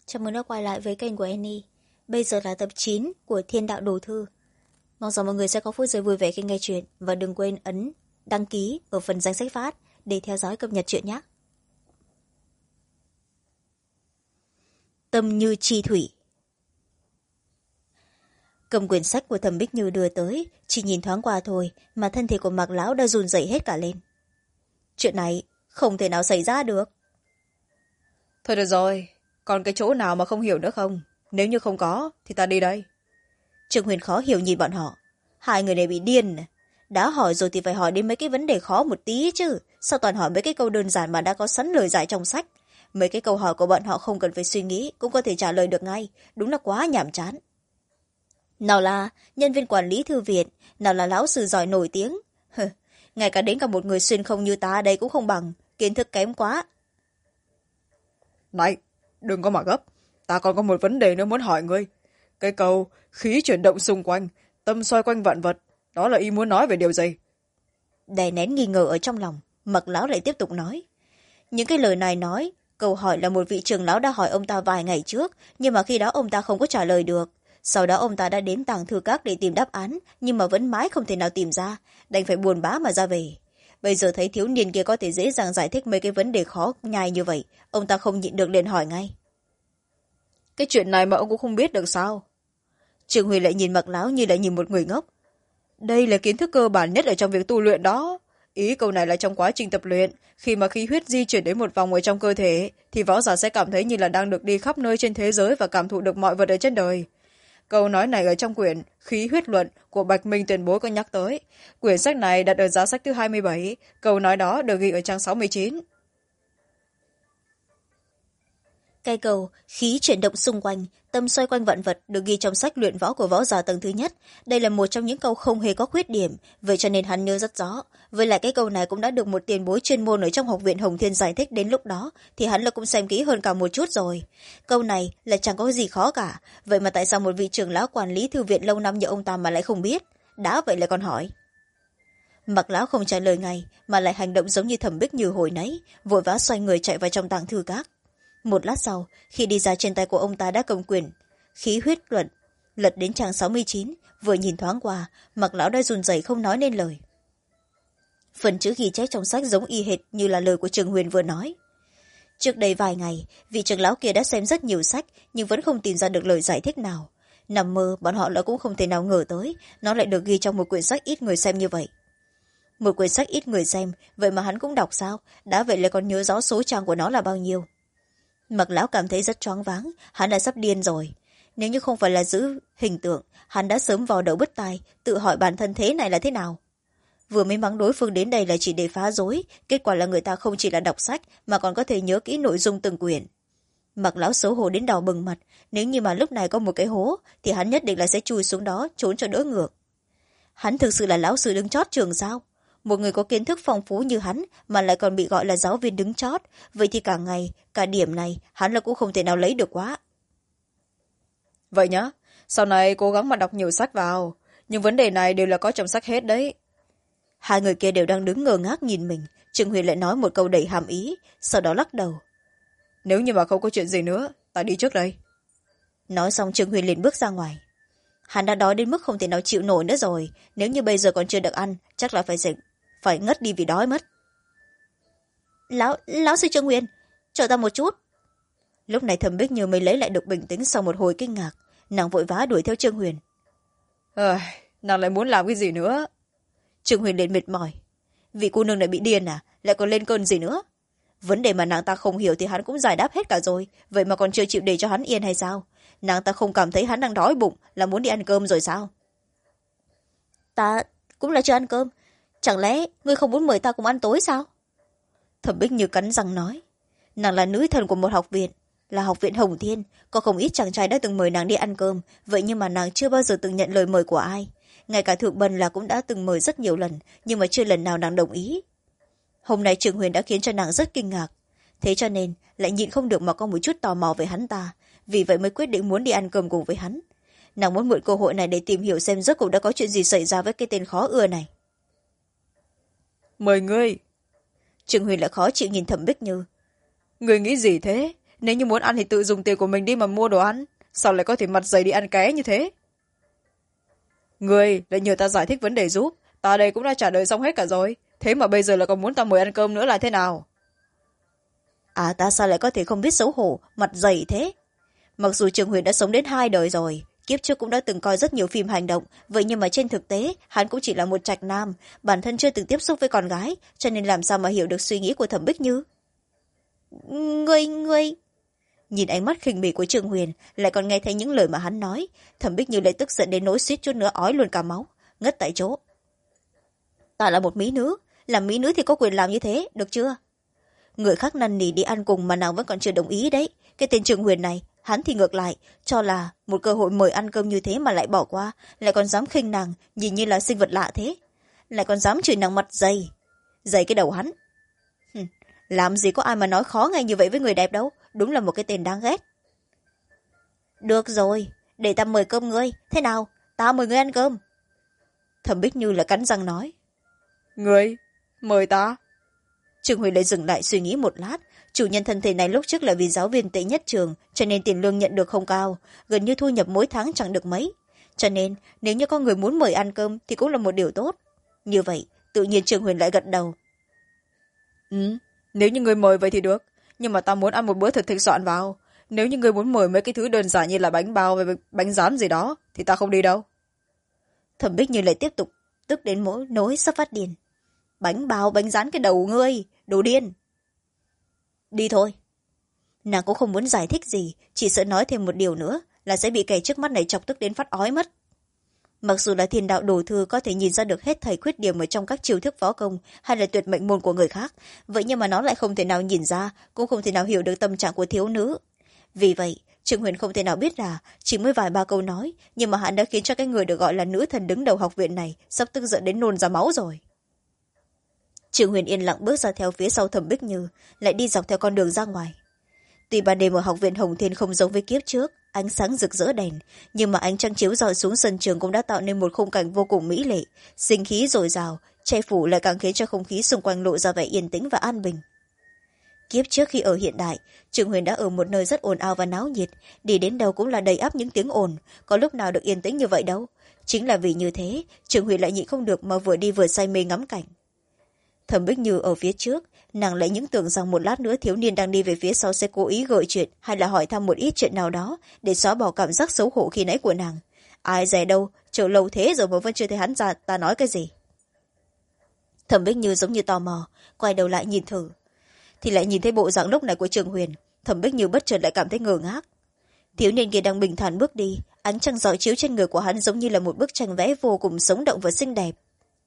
Chào mừng đã quay lại với kênh của Annie. Bây giờ là tập 9 của Thiên Đạo Đồ Thư. Mong rằng mọi người sẽ có phút giây vui vẻ khi nghe chuyện và đừng quên ấn đăng ký ở phần danh sách phát để theo dõi cập nhật chuyện nhé. Tâm như chi thủy. Cầm quyển sách của Thẩm Bích Như đưa tới, chỉ nhìn thoáng qua thôi mà thân thể của Mạc Lão đã run rẩy hết cả lên. Chuyện này không thể nào xảy ra được. Thôi được rồi, còn cái chỗ nào mà không hiểu nữa không? Nếu như không có thì ta đi đây. Trương Huyền khó hiểu nhìn bọn họ. Hai người này bị điên à? Đã hỏi rồi thì phải hỏi đến mấy cái vấn đề khó một tí chứ. Sao toàn hỏi mấy cái câu đơn giản mà đã có sẵn lời giải trong sách? Mấy cái câu hỏi của bọn họ không cần phải suy nghĩ cũng có thể trả lời được ngay. Đúng là quá nhàm chán. Nào là nhân viên quản lý thư viện, nào là lão sư giỏi nổi tiếng. Ngay cả đến cả một người xuyên không như ta đây cũng không bằng. Kiến thức kém quá. Này, đừng có mà gấp. Ta còn có một vấn đề nữa muốn hỏi ngươi. Cái câu khí chuyển động xung quanh, tâm xoay quanh vạn vật, đó là ý muốn nói về điều gì? Đè nén nghi ngờ ở trong lòng, Mạc Lão lại tiếp tục nói. Những cái lời này nói, câu hỏi là một vị trưởng lão đã hỏi ông ta vài ngày trước, nhưng mà khi đó ông ta không có trả lời được. Sau đó ông ta đã đến tàng thư các để tìm đáp án, nhưng mà vẫn mãi không thể nào tìm ra, đành phải buồn bã mà ra về. Bây giờ thấy thiếu niên kia có thể dễ dàng giải thích mấy cái vấn đề khó nhai như vậy, ông ta không nhịn được liền hỏi ngay. Cái chuyện này mà ông cũng không biết được sao? Trương Huy lại nhìn Mạc Lão như là nhìn một người ngốc. Đây là kiến thức cơ bản nhất ở trong việc tu luyện đó. Ý câu này là trong quá trình tập luyện, khi mà khí huyết di chuyển đến một vòng ở trong cơ thể, thì võ giả sẽ cảm thấy như là đang được đi khắp nơi trên thế giới và cảm thụ được mọi vật ở trên đời. Câu nói này ở trong quyển Khí huyết luận của Bạch Minh Tiền Bối có nhắc tới. Quyển sách này đặt ở giá sách thứ 27, câu nói đó được ghi ở trang 69. Cái câu khí chuyển động xung quanh, tâm xoay quanh vạn vật được ghi trong sách luyện võ của võ giả tầng thứ nhất. Đây là một trong những câu không hề có khuyết điểm, vậy cho nên hắn nhớ rất rõ. Với lại cái câu này cũng đã được một tiền bối chuyên môn ở trong học viện Hồng Thiên giải thích, đến lúc đó thì hắn là cũng xem kỹ hơn cả một chút rồi. Câu này là chẳng có gì khó cả, vậy mà tại sao một vị trưởng lão quản lý thư viện lâu năm như ông ta mà lại không biết? Đã vậy lại còn hỏi. Mạc Lão không trả lời ngay mà lại hành động giống như Thẩm Bích Như hồi nãy, vội vã xoay người chạy vào trong tàng thư các. Một lát sau, khi đi ra, trên tay của ông ta đã cầm quyển Khí huyết luận, lật đến trang 69, vừa nhìn thoáng qua, Mạc Lão đã run rẩy không nói nên lời. Phần chữ ghi chép trong sách giống y hệt như là lời của Trường Huyền vừa nói. Trước đây vài ngày, vị trưởng lão kia đã xem rất nhiều sách nhưng vẫn không tìm ra được lời giải thích nào. Nằm mơ, bọn họ cũng không thể nào ngờ tới nó lại được ghi trong một quyển sách ít người xem như vậy. Một quyển sách ít người xem, vậy mà hắn cũng đọc sao? Đã vậy lại còn nhớ rõ số trang của nó là bao nhiêu. Mạc Lão cảm thấy rất choáng váng, hắn đã sắp điên rồi. Nếu như không phải là giữ hình tượng, hắn đã sớm vào đầu bứt tai, tự hỏi bản thân thế này là thế nào. Vừa mới mắng đối phương đến đây là chỉ để phá rối, kết quả là người ta không chỉ là đọc sách mà còn có thể nhớ kỹ nội dung từng quyển. Mạc Lão xấu hổ đến đỏ bừng mặt, nếu như mà lúc này có một cái hố thì hắn nhất định là sẽ chui xuống đó trốn cho đỡ ngược. Hắn thực sự là lão sư đứng chót trường sao? Một người có kiến thức phong phú như hắn mà lại còn bị gọi là giáo viên đứng chót, vậy thì cả ngày cả điểm này hắn là cũng không thể nào lấy được quá. Vậy nhá, sau này cố gắng mà đọc nhiều sách vào, nhưng vấn đề này đều là có trong sách hết đấy. Hai người kia đều đang đứng ngơ ngác nhìn mình. Trương Huyền lại nói một câu đầy hàm ý, sau đó lắc đầu. Nếu như mà không có chuyện gì nữa, ta đi trước đây. Nói xong Trương Huyền liền bước ra ngoài. Hắn đã đói đến mức không thể nào chịu nổi nữa rồi, nếu như bây giờ còn chưa được ăn chắc là phải ngất đi vì đói mất. Lão sư Trương Huyền, chờ ta một chút. Lúc này Thẩm Bích Như mới lấy lại được bình tĩnh sau một hồi kinh ngạc, nàng vội vã đuổi theo Trương Huyền. Nàng lại muốn làm cái gì nữa? Trương Huyền liền mệt mỏi. Vị cô nương này bị điên à, lại còn lên cơn gì nữa? Vấn đề mà nàng ta không hiểu thì hắn cũng giải đáp hết cả rồi, vậy mà còn chưa chịu để cho hắn yên hay sao? Nàng ta không cảm thấy hắn đang đói bụng là muốn đi ăn cơm rồi sao? Ta cũng là chưa ăn cơm, chẳng lẽ ngươi không muốn mời ta cùng ăn tối sao? Thẩm Bích Như cắn răng nói. Nàng là nữ thần của một học viện, là học viện Hồng Thiên, có không ít chàng trai đã từng mời nàng đi ăn cơm, vậy nhưng mà nàng chưa bao giờ từng nhận lời mời của ai. Ngay cả Thượng Bần là cũng đã từng mời rất nhiều lần, nhưng mà chưa lần nào nàng đồng ý. Hôm nay Trường Huyền đã khiến cho nàng rất kinh ngạc, thế cho nên lại nhịn không được mà có một chút tò mò về hắn ta, vì vậy mới quyết định muốn đi ăn cơm cùng với hắn. Nàng muốn mượn cơ hội này để tìm hiểu xem rốt cuộc đã có chuyện gì xảy ra với cái tên khó ưa này. Mời ngươi. Trường Huyền lại khó chịu nhìn Thẩm Bích Như. Ngươi nghĩ gì thế? nếu như muốn ăn thì tự dùng tiền của mình đi mà mua đồ ăn, sao lại có thể mặt dày đi ăn ké như thế? Người lại nhờ ta giải thích vấn đề giúp, ta đây cũng đã trả lời xong hết cả rồi, thế mà bây giờ là còn muốn ta mời ăn cơm nữa là thế nào? À, ta sao lại có thể không biết xấu hổ, mặt dày thế? Mặc dù Trường Huyền đã sống đến 2 đời rồi, kiếp trước cũng đã từng coi rất nhiều phim hành động, vậy nhưng mà trên thực tế hắn cũng chỉ là một trạch nam, bản thân chưa từng tiếp xúc với con gái, cho nên làm sao mà hiểu được suy nghĩ của Thẩm Bích Như. Ngươi nhìn ánh mắt khinh bỉ của Trường Huyền, lại còn nghe thấy những lời mà hắn nói, Thẩm Bích Như lại tức giận đến nỗi suýt chút nữa ói luôn cả máu, ngất tại chỗ. Ta là một mỹ nữ, làm mỹ nữ thì có quyền làm như thế, được chưa? Người khác năn nỉ đi ăn cùng mà nàng vẫn còn chưa đồng ý đấy. Cái tên Trường Huyền này, hắn thì ngược lại, cho là một cơ hội mời ăn cơm như thế mà lại bỏ qua, lại còn dám khinh nàng, nhìn như là sinh vật lạ thế, lại còn dám chửi nàng mặt dày, dày cái đầu hắn. Làm gì có ai mà nói khó ngay như vậy với người đẹp đâu, đúng là một cái tên đáng ghét. Được rồi, để ta mời cơm ngươi, thế nào, ta mời ngươi ăn cơm. Thẩm Bích Như là cắn răng nói. Ngươi mời ta? Trường Huyền lại dừng lại suy nghĩ một lát, chủ nhân thân thể này lúc trước là vì giáo viên tệ nhất trường, cho nên tiền lương nhận được không cao, gần như thu nhập mỗi tháng chẳng được mấy, cho nên nếu như có người muốn mời ăn cơm thì cũng là một điều tốt. Như vậy tự nhiên Trường Huyền lại gật đầu. Nếu như người mời vậy thì được, nhưng mà ta muốn ăn một bữa thật thịnh soạn vào, nếu như người muốn mời mấy cái thứ đơn giản như là bánh bao và bánh rán gì đó thì ta không đi đâu. Thẩm Bích Như lại tiếp tục tức đến mỗi nỗi sắp phát điên. Bánh bao bánh rán cái đầu ngươi, đồ điên. Đi thôi. Nàng cũng không muốn giải thích gì, chỉ sợ nói thêm một điều nữa là sẽ bị kẻ trước mắt này chọc tức đến phát ói mất. Mặc dù là thiên đạo đồ thư có thể nhìn ra được hết thảy khuyết điểm ở trong các chiêu thức võ công hay là tuyệt mệnh môn của người khác, vậy nhưng mà nó lại không thể nào nhìn ra, cũng không thể nào hiểu được tâm trạng của thiếu nữ. Vì vậy Trường Huyền không thể nào biết là chỉ mới vài ba câu nói, nhưng mà hắn đã khiến cho cái người được gọi là nữ thần đứng đầu học viện này sắp tức giận đến nôn ra máu rồi. Trường Huyền yên lặng bước ra theo phía sau Thẩm Bích Như, lại đi dọc theo con đường ra ngoài. Tuy ban đêm ở học viện Hồng Thiên không giống với kiếp trước, ánh sáng rực rỡ đèn, nhưng mà ánh trăng chiếu rọi xuống sân trường cũng đã tạo nên một khung cảnh vô cùng mỹ lệ, sinh khí dồi dào, che phủ lại càng khiến cho không khí xung quanh lộ ra vẻ yên tĩnh và an bình. Kiếp trước khi ở hiện đại, Trường Huyền đã ở một nơi rất ồn ào và náo nhiệt, đi đến đâu cũng là đầy ắp những tiếng ồn, có lúc nào được yên tĩnh như vậy đâu. Chính là vì như thế, Trường Huyền lại nhịn không được mà vừa đi vừa say mê ngắm cảnh. Thẩm Bích Như ở phía trước, nàng lại những tưởng rằng một lát nữa thiếu niên đang đi về phía sau sẽ cố ý gợi chuyện hay là hỏi thăm một ít chuyện nào đó để xóa bỏ cảm giác xấu hổ khi nãy của nàng. Ai dè đâu, chờ lâu thế rồi mà vẫn chưa thấy hắn ra ta nói cái gì. Thẩm Bích Như giống như tò mò, quay đầu lại nhìn thử, thì lại nhìn thấy bộ dạng lúc này của Trường Huyền. Thẩm Bích Như bất chợt lại cảm thấy ngơ ngác. Thiếu niên kia đang bình thản bước đi, ánh trăng rọi chiếu trên người của hắn giống như là một bức tranh vẽ vô cùng sống động và xinh đẹp.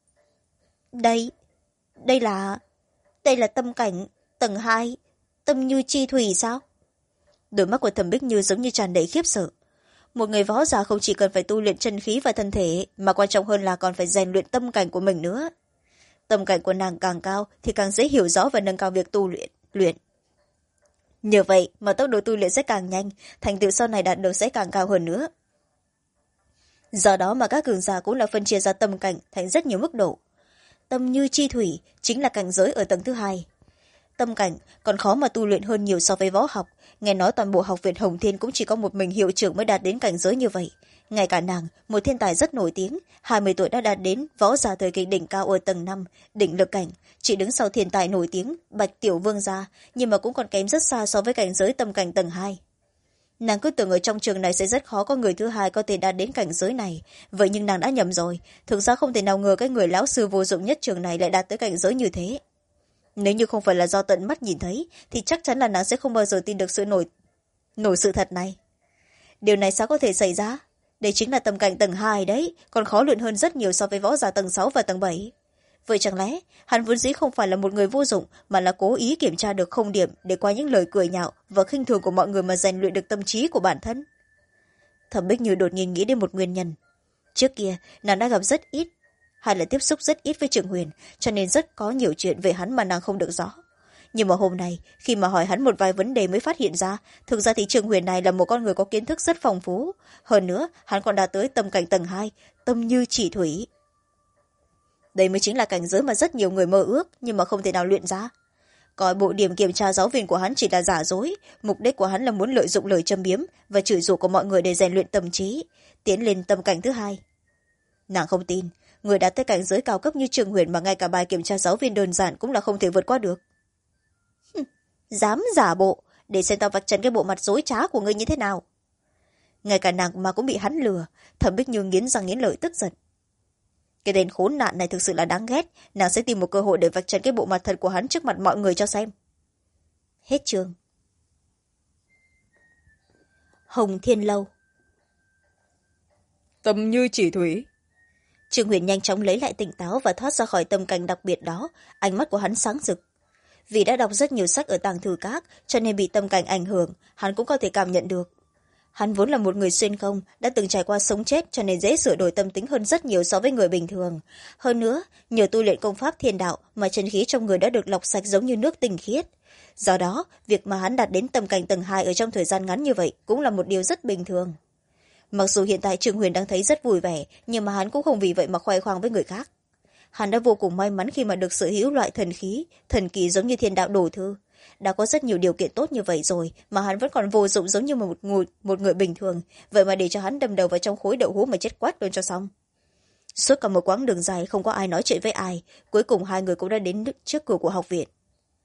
Đây là tâm cảnh tầng 2, tâm như chi thủy sao? Đôi mắt của Thẩm Bích Như giống như tràn đầy khiếp sợ. Một người võ giả không chỉ cần phải tu luyện chân khí và thân thể, mà quan trọng hơn là còn phải rèn luyện tâm cảnh của mình nữa. Tâm cảnh của nàng càng cao thì càng dễ hiểu rõ và nâng cao việc tu luyện. Nhờ vậy mà tốc độ tu luyện sẽ càng nhanh, thành tựu sau này đạt được sẽ càng cao hơn nữa. Do đó mà các cường giả cũng là phân chia ra tâm cảnh thành rất nhiều mức độ. Tâm như chi thủy chính là cảnh giới ở tầng thứ 2. Tâm cảnh còn khó mà tu luyện hơn nhiều so với võ học, nghe nói toàn bộ học viện Hồng Thiên cũng chỉ có một mình hiệu trưởng mới đạt đến cảnh giới như vậy. Ngay cả nàng, một thiên tài rất nổi tiếng, 20 tuổi đã đạt đến võ giả thời kỳ đỉnh cao ở tầng 5, đỉnh lực cảnh, chỉ đứng sau thiên tài nổi tiếng Bạch Tiểu Vương gia, nhưng mà cũng còn kém rất xa so với cảnh giới tâm cảnh tầng 2. Nàng cứ tưởng ở trong trường này sẽ rất khó có người thứ hai có thể đạt đến cảnh giới này, vậy nhưng nàng đã nhầm rồi, thực ra không thể nào ngờ cái người lão sư vô dụng nhất trường này lại đạt tới cảnh giới như thế. Nếu như không phải là do tận mắt nhìn thấy thì chắc chắn là nàng sẽ không bao giờ tin được sự nổi sự thật này. Điều này sao có thể xảy ra? Đây chính là tâm cảnh tầng 2 đấy, còn khó luyện hơn rất nhiều so với võ giả tầng 6 và tầng 7. Vậy chẳng lẽ hắn vốn dĩ không phải là một người vô dụng, mà là cố ý kiểm tra được không điểm để qua những lời cười nhạo và khinh thường của mọi người mà rèn luyện được tâm trí của bản thân? Thẩm Bích Như đột nhiên nghĩ đến một nguyên nhân. Trước kia nàng đã gặp rất ít hay là tiếp xúc rất ít với Trường Huyền, cho nên rất có nhiều chuyện về hắn mà nàng không được rõ. Nhưng mà hôm nay khi mà hỏi hắn một vài vấn đề mới phát hiện ra, thực ra thì Trường Huyền này là một con người có kiến thức rất phong phú, hơn nữa hắn còn đạt tới tâm cảnh tầng 2, tâm như chỉ thủy. Đây mới chính là cảnh giới mà rất nhiều người mơ ước nhưng mà không thể nào luyện ra. coi bộ điểm kiểm tra giáo viên của hắn chỉ là giả dối, mục đích của hắn là muốn lợi dụng lời châm biếm và chửi rủa của mọi người để rèn luyện tâm trí, tiến lên tâm cảnh thứ hai. Nàng không tin người đạt tới cảnh giới cao cấp như Trường Huyền mà ngay cả bài kiểm tra giáo viên đơn giản cũng là không thể vượt qua được. Dám giả bộ, để xem tao vạch trần cái bộ mặt dối trá của ngươi như thế nào. Ngay cả nàng mà cũng bị hắn lừa. Thẩm Bích Như nghiến răng nghiến lợi tức giận. Cái tên khốn nạn này thực sự là đáng ghét. Nàng sẽ tìm một cơ hội để vạch trần cái bộ mặt thật của hắn trước mặt mọi người cho xem. Hết chương. Hồng Thiên Lâu. Tâm như chỉ thủy. Trương Huyền nhanh chóng lấy lại tỉnh táo và thoát ra khỏi tâm cảnh đặc biệt đó. Ánh mắt của hắn sáng rực. Vì đã đọc rất nhiều sách ở tàng thư các, cho nên bị tâm cảnh ảnh hưởng, hắn cũng có thể cảm nhận được. Hắn vốn là một người xuyên không, đã từng trải qua sống chết, cho nên dễ sửa đổi tâm tính hơn rất nhiều so với người bình thường. Hơn nữa, nhờ tu luyện công pháp thiên đạo mà chân khí trong người đã được lọc sạch giống như nước tinh khiết. Do đó, việc mà hắn đạt đến tâm cảnh tầng 2 ở trong thời gian ngắn như vậy cũng là một điều rất bình thường. Mặc dù hiện tại Trương Huyền đang thấy rất vui vẻ, nhưng mà hắn cũng không vì vậy mà khoe khoang với người khác. Hắn đã vô cùng may mắn khi mà được sở hữu loại thần khí, thần kỳ giống như thiên đạo đồ thư. Đã có rất nhiều điều kiện tốt như vậy rồi mà hắn vẫn còn vô dụng giống như một người bình thường, vậy mà để cho hắn đâm đầu vào trong khối đậu hũ mà chết quát luôn cho xong. Suốt cả một quãng đường dài không có ai nói chuyện với ai, cuối cùng hai người cũng đã đến trước cửa của học viện.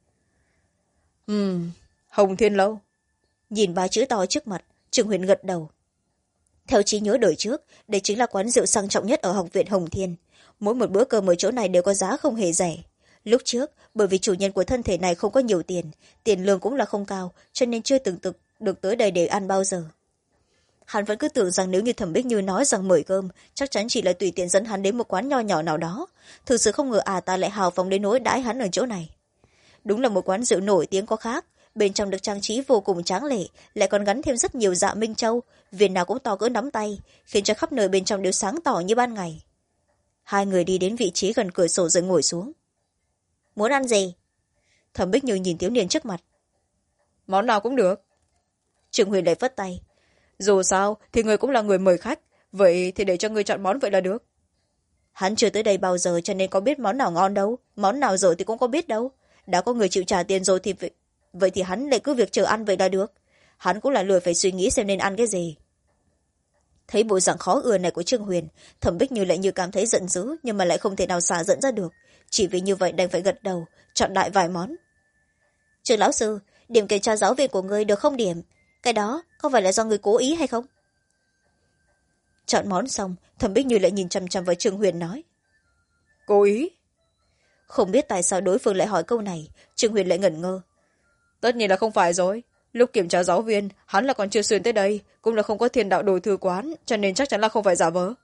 Hồng Thiên Lâu. Nhìn ba chữ to trước mặt, Trương Huyền gật đầu. Theo trí nhớ đời trước, đây chính là quán rượu sang trọng nhất ở học viện Hồng Thiên. Mỗi một bữa cơm ở chỗ này đều có giá không hề rẻ. Lúc trước, bởi vì chủ nhân của thân thể này không có nhiều tiền, tiền lương cũng là không cao, cho nên chưa từng được tới đây để ăn bao giờ. Hắn vẫn cứ tưởng rằng nếu như Thẩm Bích Như nói rằng mời cơm, chắc chắn chỉ là tùy tiện dẫn hắn đến một quán nho nhỏ nào đó. Thực sự không ngờ ta lại hào phóng đến nỗi đãi hắn ở chỗ này. Đúng là một quán rượu nổi tiếng có khác, bên trong được trang trí vô cùng tráng lệ, lại còn gắn thêm rất nhiều dạ minh châu, viên nào cũng to cỡ nắm tay, khiến cho khắp nơi bên trong đều sáng tỏ như ban ngày. Hai người đi đến vị trí gần cửa sổ rồi ngồi xuống. Muốn ăn gì? Thẩm Bích Như nhìn thiếu niên trước mặt. Món nào cũng được. Trương Huyền lại vất tay. Dù sao thì người cũng là người mời khách, vậy thì để cho người chọn món vậy là được. Hắn chưa tới đây bao giờ cho nên có biết món nào ngon đâu, món nào dở thì cũng có biết đâu. Đã có người chịu trả tiền rồi thì vậy thì hắn lại cứ việc chờ ăn vậy là được. Hắn cũng là lười phải suy nghĩ xem nên ăn cái gì. Thấy bộ dạng khó ưa này của Trương Huyền, Thẩm Bích Như lại như cảm thấy giận dữ, nhưng mà lại không thể nào xả giận ra được. Chỉ vì như vậy đành phải gật đầu, chọn đại vài món. Trương lão sư, điểm kiểm tra giáo viên của ngươi được không điểm? Cái đó có phải là do người cố ý hay không? Chọn món xong, Thẩm Bích Như lại nhìn chằm chằm vào Trương Huyền nói. Cố ý? Không biết tại sao đối phương lại hỏi câu này, Trương Huyền lại ngẩn ngơ. Tất nhiên là không phải rồi. Lúc kiểm tra giáo viên, hắn là còn chưa xuyên tới đây, cũng là không có thiên đạo đồ thư quán, cho nên chắc chắn là không phải giả vờ.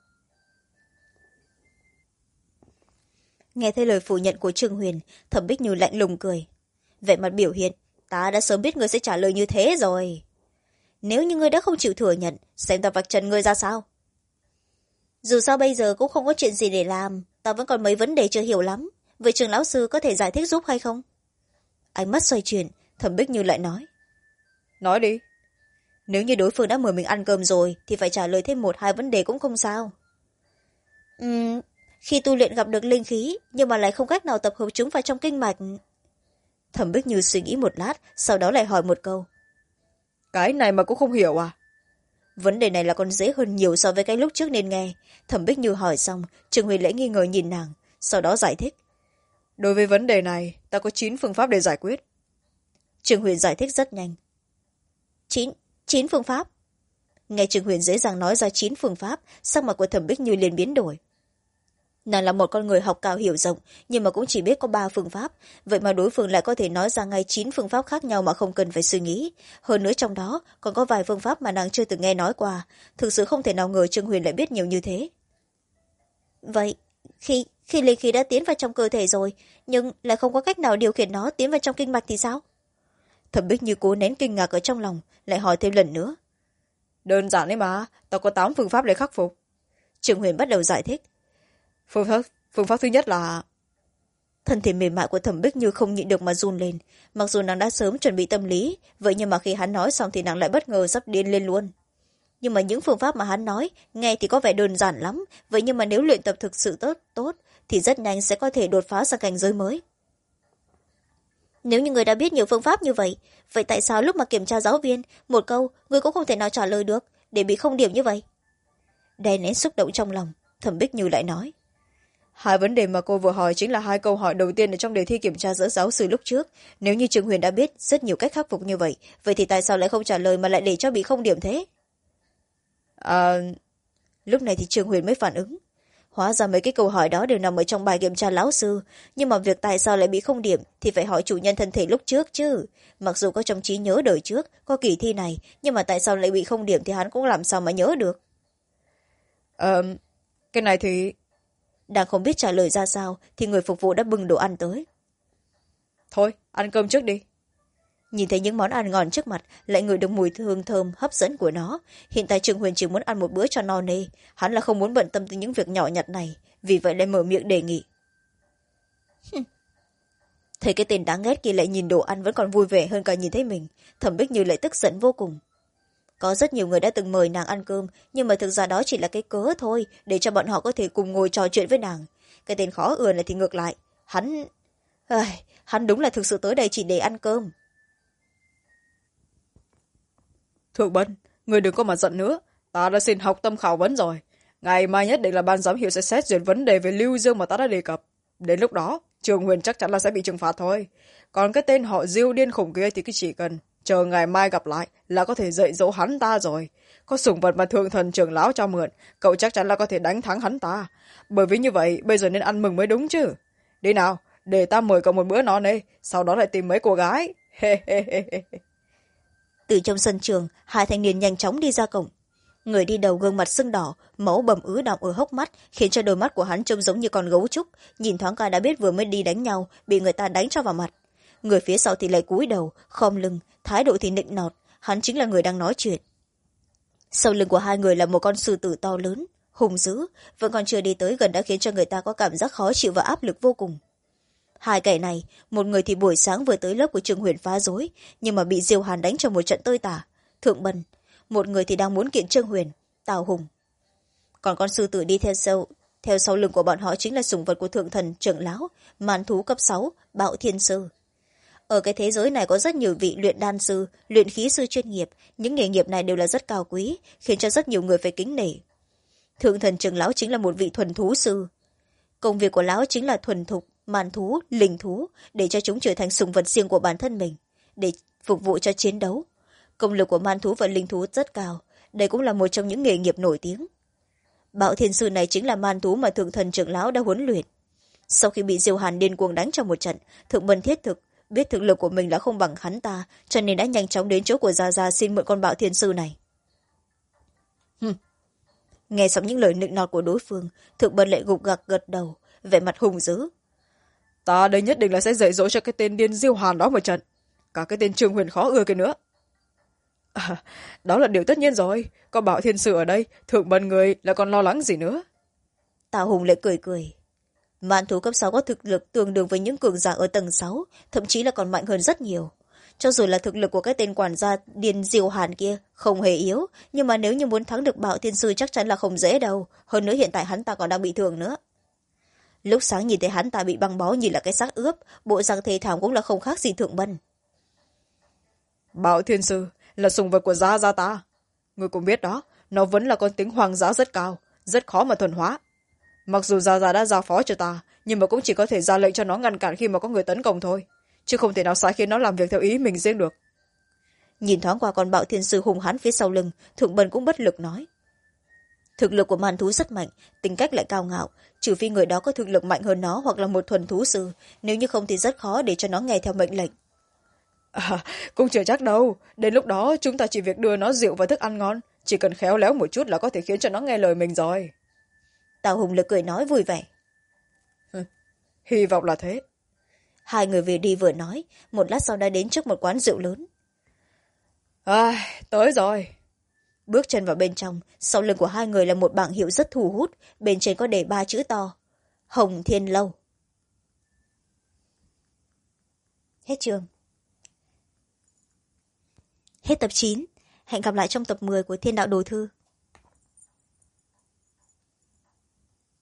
Nghe thấy lời phủ nhận của Trương Huyền, Thẩm Bích Như lạnh lùng cười. Vậy mặt biểu hiện, ta đã sớm biết ngươi sẽ trả lời như thế rồi. Nếu như ngươi đã không chịu thừa nhận, xem ta vạch trần ngươi ra sao. Dù sao bây giờ cũng không có chuyện gì để làm, ta vẫn còn mấy vấn đề chưa hiểu lắm. Vậy Trương lão sư có thể giải thích giúp hay không? Ánh mắt xoay chuyển, Thẩm Bích Như lại nói. Nói đi. Nếu như đối phương đã mời mình ăn cơm rồi thì phải trả lời thêm 1-2 vấn đề cũng không sao. Khi tu luyện gặp được linh khí nhưng mà lại không cách nào tập hợp chúng vào trong kinh mạch. Thẩm Bích Như suy nghĩ một lát, sau đó lại hỏi một câu. Cái này mà cũng không hiểu à? Vấn đề này là còn dễ hơn nhiều so với cái lúc trước nên nghe. Thẩm Bích Như hỏi xong, Trương Huyền lại nghi ngờ nhìn nàng, sau đó giải thích. Đối với vấn đề này, ta có 9 phương pháp để giải quyết. Trương Huyền giải thích rất nhanh. 9 phương pháp? Nghe Trương Huyền dễ dàng nói ra 9 phương pháp, sắc mặt của Thẩm Bích Như liền biến đổi. Nàng là một con người học cao hiểu rộng, nhưng mà cũng chỉ biết có 3 phương pháp, vậy mà đối phương lại có thể nói ra ngay 9 phương pháp khác nhau mà không cần phải suy nghĩ. Hơn nữa trong đó còn có vài phương pháp mà nàng chưa từng nghe nói qua, thực sự không thể nào ngờ Trương Huyền lại biết nhiều như thế. Vậy, khi linh khí đã tiến vào trong cơ thể rồi, nhưng lại không có cách nào điều khiển nó tiến vào trong kinh mạch thì sao? Thẩm Bích Như cố nén kinh ngạc ở trong lòng, lại hỏi thêm lần nữa. Đơn giản đấy mà, ta có 8 phương pháp để khắc phục. Trương Huyền bắt đầu giải thích. Phương pháp thứ nhất là... Thân thể mềm mại của Thẩm Bích Như không nhịn được mà run lên. Mặc dù nàng đã sớm chuẩn bị tâm lý, vậy nhưng mà khi hắn nói xong thì nàng lại bất ngờ sắp điên lên luôn. Nhưng mà những phương pháp mà hắn nói, nghe thì có vẻ đơn giản lắm, vậy nhưng mà nếu luyện tập thực sự tốt thì rất nhanh sẽ có thể đột phá sang cảnh giới mới. Nếu như người đã biết nhiều phương pháp như vậy, vậy tại sao lúc mà kiểm tra giáo viên, một câu người cũng không thể nào trả lời được, để bị không điểm như vậy? Đè nén xúc động trong lòng, Thẩm Bích Như lại nói. Hai vấn đề mà cô vừa hỏi chính là hai câu hỏi đầu tiên ở trong đề thi kiểm tra giữa giáo sư lúc trước. Nếu như Trương Huyền đã biết rất nhiều cách khắc phục như vậy thì tại sao lại không trả lời mà lại để cho bị không điểm thế? Lúc này thì Trương Huyền mới phản ứng. Hóa ra mấy cái câu hỏi đó đều nằm ở trong bài kiểm tra lão sư, nhưng mà việc tại sao lại bị không điểm thì phải hỏi chủ nhân thân thể lúc trước chứ. Mặc dù có trong trí nhớ đời trước có kỳ thi này, nhưng mà tại sao lại bị không điểm thì hắn cũng làm sao mà nhớ được. Cái này thì... Đang không biết trả lời ra sao thì người phục vụ đã bưng đồ ăn tới. Thôi, ăn cơm trước đi. Nhìn thấy những món ăn ngon trước mặt, lại ngửi được mùi hương thơm hấp dẫn của nó. Hiện tại Trương Huyền chỉ muốn ăn một bữa cho no nê, hắn là không muốn bận tâm tới những việc nhỏ nhặt này, vì vậy lại mở miệng đề nghị. Thấy cái tên đáng ghét kia lại nhìn đồ ăn vẫn còn vui vẻ hơn cả nhìn thấy mình, Thẩm Bích Như lại tức giận vô cùng. Có rất nhiều người đã từng mời nàng ăn cơm, nhưng mà thực ra đó chỉ là cái cớ thôi, để cho bọn họ có thể cùng ngồi trò chuyện với nàng. Cái tên khó ưa này thì ngược lại, hắn đúng là thực sự tới đây chỉ để ăn cơm. Thượng Bân, người đừng có mà giận nữa. Ta đã xin học tâm khảo vấn rồi. Ngày mai nhất định là ban giám hiệu sẽ xét duyệt vấn đề về Lưu Dương mà ta đã đề cập. Đến lúc đó, Trường Huyền chắc chắn là sẽ bị trừng phạt thôi. Còn cái tên họ Diêu điên khủng kia thì cứ chỉ cần chờ ngày mai gặp lại là có thể dạy dỗ hắn ta rồi. Có sủng vật mà thượng thần trưởng lão cho mượn, cậu chắc chắn là có thể đánh thắng hắn ta. Bởi vì như vậy, bây giờ nên ăn mừng mới đúng chứ. Đi nào, để ta mời cậu một bữa no nê, sau đó lại tìm mấy cô gái. Từ trong sân trường, hai thanh niên nhanh chóng đi ra cổng. Người đi đầu gương mặt sưng đỏ, máu bầm ứ đọng ở hốc mắt, khiến cho đôi mắt của hắn trông giống như con gấu trúc, nhìn thoáng qua đã biết vừa mới đi đánh nhau, bị người ta đánh cho vào mặt. Người phía sau thì lại cúi đầu, khom lưng, thái độ thì nịnh nọt, hắn chính là người đang nói chuyện. Sau lưng của hai người là một con sư tử to lớn, hung dữ, vẫn còn chưa đi tới gần đã khiến cho người ta có cảm giác khó chịu và áp lực vô cùng. Hai kẻ này, một người thì buổi sáng vừa tới lớp của Trương Huyền phá rối, nhưng mà bị Diêu Hàn đánh cho một trận tơi tả, Thượng Bân. Một người thì đang muốn kiện Trương Huyền, Tào Hùng. Còn con sư tử đi theo sau lưng của bọn họ chính là sủng vật của thượng thần trưởng lão, màn thú cấp 6, Bạo Thiên Sư. Ở cái thế giới này có rất nhiều vị luyện đan sư, luyện khí sư chuyên nghiệp, những nghề nghiệp này đều là rất cao quý, khiến cho rất nhiều người phải kính nể. Thượng thần trưởng lão chính là một vị thuần thú sư. Công việc của lão chính là thuần thục màn thú, linh thú, để cho chúng trở thành sủng vật riêng của bản thân mình, để phục vụ cho chiến đấu. Công lực của man thú và linh thú rất cao, đây cũng là một trong những nghề nghiệp nổi tiếng. Bạo Thiên Sư này chính là man thú mà thượng thần trưởng lão đã huấn luyện. Sau khi bị Diêu Hàn điên cuồng đánh trong một trận, Thượng Bân thiết thực biết thực lực của mình đã không bằng hắn ta, cho nên đã nhanh chóng đến chỗ của Gia Gia xin mượn con Bạo Thiên Sư này. Nghe xong những lời nịnh nọt của đối phương, Thượng Bân lại gục gặc gật đầu, vẻ mặt hung dữ. Ta đây nhất định là sẽ dạy dỗ cho cái tên điên Diêu Hàn đó một trận, cả cái tên Trương Huyền khó ưa kia nữa. Đó là điều tất nhiên rồi, có Bảo Thiên Sư ở đây, Thượng Bân người là còn lo lắng gì nữa. Tào Hùng lại cười cười. Man thú cấp 6 có thực lực tương đương với những cường giả ở tầng 6, thậm chí là còn mạnh hơn rất nhiều. Cho dù là thực lực của cái tên quản gia điên Diêu Hàn kia không hề yếu, nhưng mà nếu như muốn thắng được Bảo Thiên Sư chắc chắn là không dễ đâu, hơn nữa hiện tại hắn ta còn đang bị thương nữa. Lúc sáng nhìn thấy hắn ta bị băng bó như là cái xác ướp, bộ dạng thê thảm cũng là không khác gì Thượng Bân. Bảo Thiên Sư là sùng vật của Gia Gia ta. Người cũng biết đó, nó vẫn là con tính hoang dã rất cao, rất khó mà thuần hóa. Mặc dù Gia Gia đã giao phó cho ta, nhưng mà cũng chỉ có thể ra lệnh cho nó ngăn cản khi mà có người tấn công thôi, chứ không thể nào sai khiến nó làm việc theo ý mình riêng được. Nhìn thoáng qua con Bạo Thiên Sư hung hãn phía sau lưng, Thượng Bân cũng bất lực nói. Thực lực của man thú rất mạnh, tính cách lại cao ngạo, trừ phi người đó có thực lực mạnh hơn nó hoặc là một thuần thú sư, nếu như không thì rất khó để cho nó nghe theo mệnh lệnh. Cũng chưa chắc đâu, đến lúc đó chúng ta chỉ việc đưa nó rượu và thức ăn ngon, chỉ cần khéo léo một chút là có thể khiến cho nó nghe lời mình rồi. Tào Hùng lực cười nói vui vẻ. Hy vọng là thế. Hai người vừa đi vừa nói, một lát sau đã đến trước một quán rượu lớn. Tới rồi. Bước chân vào bên trong, sau lưng của hai người là một bảng hiệu rất thu hút, bên trên có đề 3 chữ to: Hồng Thiên Lâu. Hết chương. Hết tập 9. Hẹn gặp lại trong tập 10 của Thiên Đạo Đồ Thư.